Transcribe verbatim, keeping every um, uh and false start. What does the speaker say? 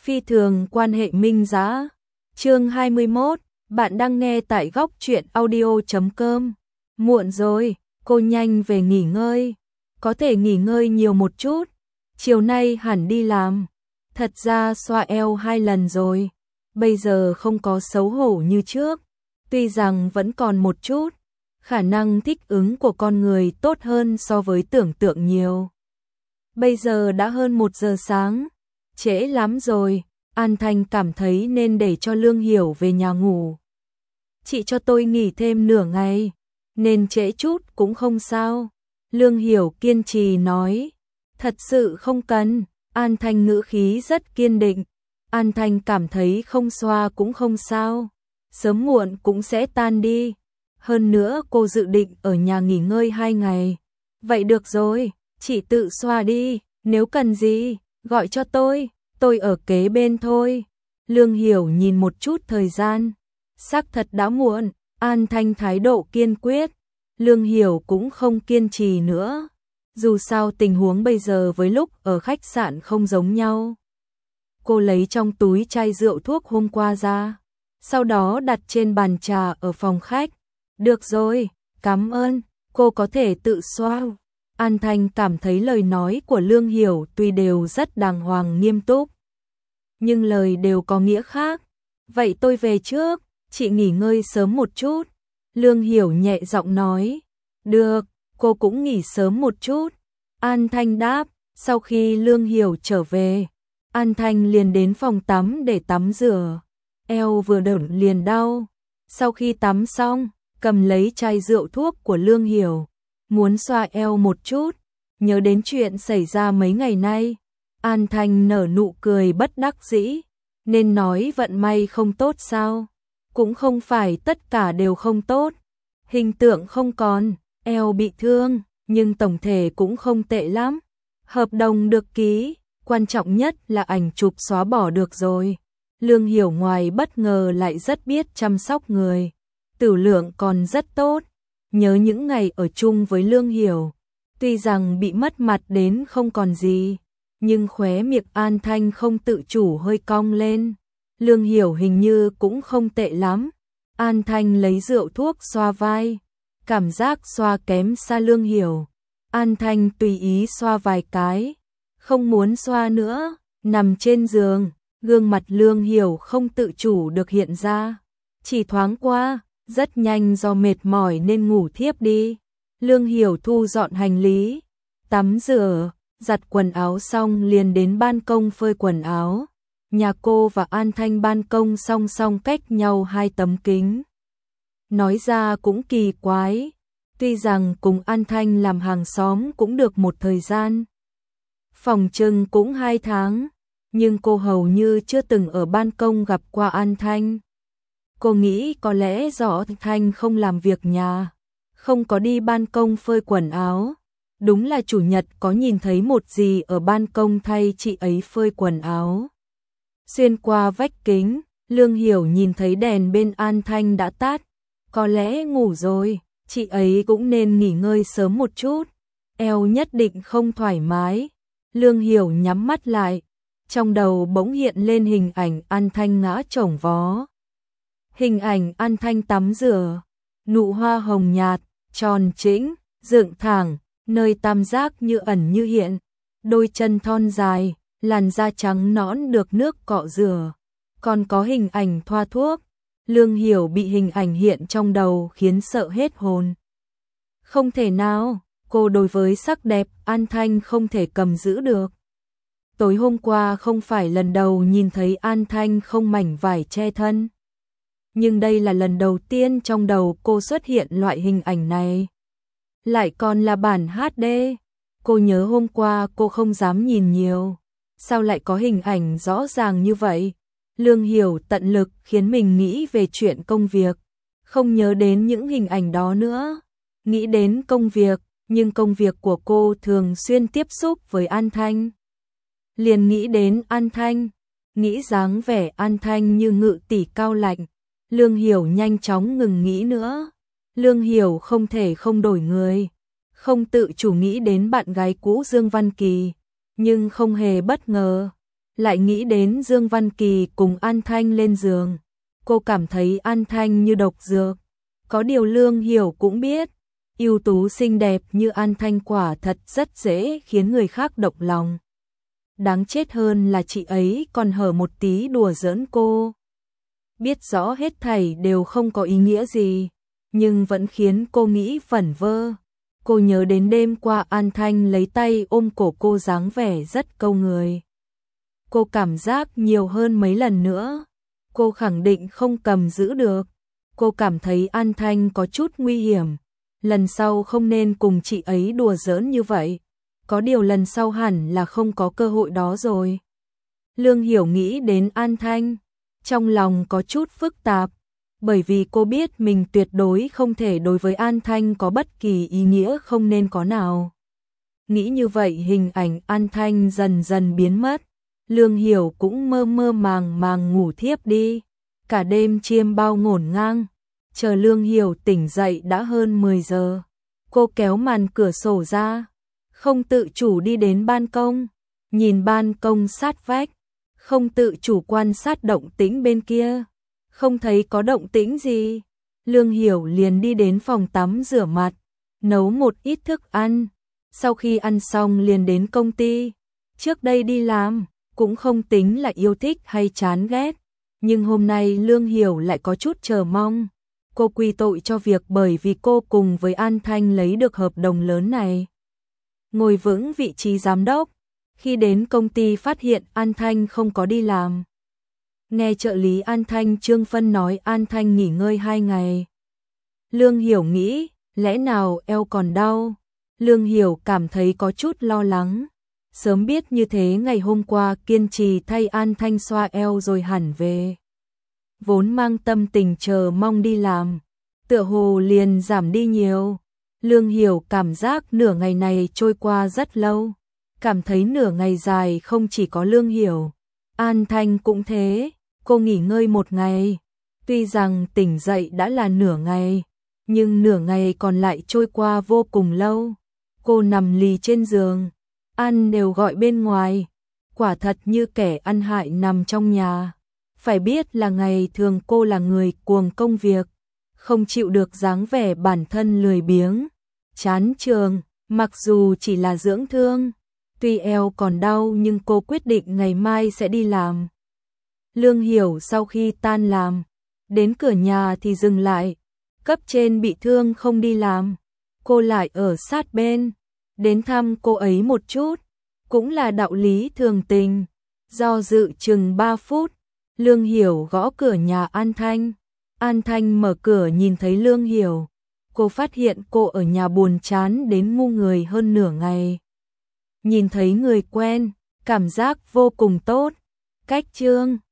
Phi thường quan hệ minh dã. Chương hai mươi mốt, bạn đang nghe tại góc truyện audio chấm com. Muộn rồi, cô nhanh về nghỉ ngơi. Có thể nghỉ ngơi nhiều một chút. Chiều nay hẳn đi làm. Thật ra xoa eo hai lần rồi. Bây giờ không có xấu hổ như trước. Tuy rằng vẫn còn một chút. Khả năng thích ứng của con người tốt hơn so với tưởng tượng nhiều. Bây giờ đã hơn một giờ sáng. Trễ lắm rồi. An Thanh cảm thấy nên để cho Lương Hiểu về nhà ngủ. Chị cho tôi nghỉ thêm nửa ngày. Nên trễ chút cũng không sao. Lương Hiểu kiên trì nói. Thật sự không cần. An Thanh ngữ khí rất kiên định. An Thanh cảm thấy không xoa cũng không sao. Sớm muộn cũng sẽ tan đi. Hơn nữa cô dự định ở nhà nghỉ ngơi hai ngày. Vậy được rồi, chị tự xoa đi. Nếu cần gì, gọi cho tôi. Tôi ở kế bên thôi. Lương Hiểu nhìn một chút thời gian. Xác thật đã muộn. An Thanh thái độ kiên quyết. Lương Hiểu cũng không kiên trì nữa. Dù sao tình huống bây giờ với lúc ở khách sạn không giống nhau. Cô lấy trong túi chai rượu thuốc hôm qua ra. Sau đó đặt trên bàn trà ở phòng khách. Được rồi, cảm ơn. Cô có thể tự xoa. An Thanh cảm thấy lời nói của Lương Hiểu tuy đều rất đàng hoàng nghiêm túc. Nhưng lời đều có nghĩa khác. Vậy tôi về trước, chị nghỉ ngơi sớm một chút. Lương Hiểu nhẹ giọng nói. Được, cô cũng nghỉ sớm một chút. An Thanh đáp, sau khi Lương Hiểu trở về. An Thanh liền đến phòng tắm để tắm rửa. Eo vừa đởn liền đau. Sau khi tắm xong, cầm lấy chai rượu thuốc của Lương Hiểu. Muốn xoa eo một chút. Nhớ đến chuyện xảy ra mấy ngày nay. An Thanh nở nụ cười bất đắc dĩ. Nên nói vận may không tốt sao? Cũng không phải tất cả đều không tốt. Hình tượng không còn, eo bị thương, nhưng tổng thể cũng không tệ lắm. Hợp đồng được ký, quan trọng nhất là ảnh chụp xóa bỏ được rồi. Lương Hiểu ngoài bất ngờ lại rất biết chăm sóc người. Tử lượng còn rất tốt. Nhớ những ngày ở chung với Lương Hiểu. Tuy rằng bị mất mặt đến không còn gì. Nhưng khóe miệng An Thanh không tự chủ hơi cong lên. Lương Hiểu hình như cũng không tệ lắm. An Thanh lấy rượu thuốc xoa vai. Cảm giác xoa kém xa Lương Hiểu. An Thanh tùy ý xoa vài cái. Không muốn xoa nữa. Nằm trên giường. Gương mặt Lương Hiểu không tự chủ được hiện ra. Chỉ thoáng qua. Rất nhanh do mệt mỏi nên ngủ thiếp đi. Lương Hiểu thu dọn hành lý. Tắm rửa. Giặt quần áo xong liền đến ban công phơi quần áo. Nhà cô và An Thanh ban công song song cách nhau hai tấm kính. Nói ra cũng kỳ quái. Tuy rằng cùng An Thanh làm hàng xóm cũng được một thời gian. Phòng trừng cũng hai tháng. Nhưng cô hầu như chưa từng ở ban công gặp qua An Thanh. Cô nghĩ có lẽ do Thanh không làm việc nhà. Không có đi ban công phơi quần áo. Đúng là chủ nhật có nhìn thấy một gì ở ban công thay chị ấy phơi quần áo. Xuyên qua vách kính, Lương Hiểu nhìn thấy đèn bên An Thanh đã tắt. Có lẽ ngủ rồi, chị ấy cũng nên nghỉ ngơi sớm một chút. Eo nhất định không thoải mái. Lương Hiểu nhắm mắt lại. Trong đầu bỗng hiện lên hình ảnh An Thanh ngã chồng vó. Hình ảnh An Thanh tắm rửa. Nụ hoa hồng nhạt, tròn trĩnh, dựng thẳng. Nơi tam giác như ẩn như hiện, đôi chân thon dài, làn da trắng nõn được nước cọ rửa. Còn có hình ảnh thoa thuốc. Lương Hiểu bị hình ảnh hiện trong đầu khiến sợ hết hồn. Không thể nào, cô đối với sắc đẹp An Thanh không thể cầm giữ được. Tối hôm qua không phải lần đầu nhìn thấy An Thanh không mảnh vải che thân. Nhưng đây là lần đầu tiên trong đầu cô xuất hiện loại hình ảnh này. Lại còn là bản hát đê. Cô nhớ hôm qua cô không dám nhìn nhiều. Sao lại có hình ảnh rõ ràng như vậy? Lương Hiểu tận lực khiến mình nghĩ về chuyện công việc. Không nhớ đến những hình ảnh đó nữa. Nghĩ đến công việc, nhưng công việc của cô thường xuyên tiếp xúc với An Thanh. Liền nghĩ đến An Thanh. Nghĩ dáng vẻ An Thanh như ngự tỷ cao lạnh. Lương Hiểu nhanh chóng ngừng nghĩ nữa. Lương Hiểu không thể không đổi người. Không tự chủ nghĩ đến bạn gái cũ Dương Văn Kỳ. Nhưng không hề bất ngờ. lại nghĩ đến Dương Văn Kỳ cùng An Thanh lên giường. Cô cảm thấy An Thanh như độc dược. Có điều Lương Hiểu cũng biết, ưu tú xinh đẹp như An Thanh quả thật rất dễ khiến người khác động lòng. Đáng chết hơn là chị ấy còn hở một tí đùa giỡn cô. Biết rõ hết thảy đều không có ý nghĩa gì, nhưng vẫn khiến cô nghĩ vẩn vơ. Cô nhớ đến đêm qua An Thanh lấy tay ôm cổ cô dáng vẻ rất câu người. Cô cảm giác nhiều hơn mấy lần nữa. Cô khẳng định không cầm giữ được. Cô cảm thấy An Thanh có chút nguy hiểm. Lần sau không nên cùng chị ấy đùa giỡn như vậy. Có điều lần sau hẳn là không có cơ hội đó rồi. Lương Hiểu nghĩ đến An Thanh. Trong lòng có chút phức tạp. Bởi vì cô biết mình tuyệt đối không thể đối với An Thanh có bất kỳ ý nghĩa không nên có nào. Nghĩ như vậy hình ảnh An Thanh dần dần biến mất. Lương Hiểu cũng mơ mơ màng màng ngủ thiếp đi. Cả đêm chiêm bao ngổn ngang. Chờ Lương Hiểu tỉnh dậy đã hơn mười giờ. Cô kéo màn cửa sổ ra. Không tự chủ đi đến ban công. Nhìn ban công sát vách. Không tự chủ quan sát động tĩnh bên kia. Không thấy có động tĩnh gì. Lương Hiểu liền đi đến phòng tắm rửa mặt. Nấu một ít thức ăn. Sau khi ăn xong liền đến công ty. Trước đây đi làm, cũng không tính là yêu thích hay chán ghét. Nhưng hôm nay Lương Hiểu lại có chút chờ mong. Cô quy tội cho việc bởi vì cô cùng với An Thanh lấy được hợp đồng lớn này. Ngồi vững vị trí giám đốc. Khi đến công ty phát hiện An Thanh không có đi làm. Nghe trợ lý An Thanh Trương Phân nói An Thanh nghỉ ngơi hai ngày. Lương Hiểu nghĩ, lẽ nào eo còn đau? Lương Hiểu cảm thấy có chút lo lắng. Sớm biết như thế ngày hôm qua kiên trì thay An Thanh xoa eo rồi hẳn về. Vốn mang tâm tình chờ mong đi làm, tựa hồ liền giảm đi nhiều. Lương Hiểu cảm giác nửa ngày này trôi qua rất lâu. Cảm thấy nửa ngày dài không chỉ có Lương Hiểu. An Thanh cũng thế, cô nghỉ ngơi một ngày. Tuy rằng tỉnh dậy đã là nửa ngày, nhưng nửa ngày còn lại trôi qua vô cùng lâu. Cô nằm lì trên giường, ăn đều gọi bên ngoài. Quả thật như kẻ ăn hại nằm trong nhà. Phải biết là ngày thường cô là người cuồng công việc, không chịu được dáng vẻ bản thân lười biếng, chán trường, mặc dù chỉ là dưỡng thương. Tuy eo còn đau nhưng cô quyết định ngày mai sẽ đi làm. Lương Hiểu sau khi tan làm, đến cửa nhà thì dừng lại. Cấp trên bị thương không đi làm, cô lại ở sát bên, đến thăm cô ấy một chút, cũng là đạo lý thường tình. Do dự chừng ba phút, Lương Hiểu gõ cửa nhà An Thanh. An Thanh mở cửa nhìn thấy Lương Hiểu. Cô phát hiện cô ở nhà buồn chán đến ngu người hơn nửa ngày. Nhìn thấy người quen, cảm giác vô cùng tốt. Cách Trương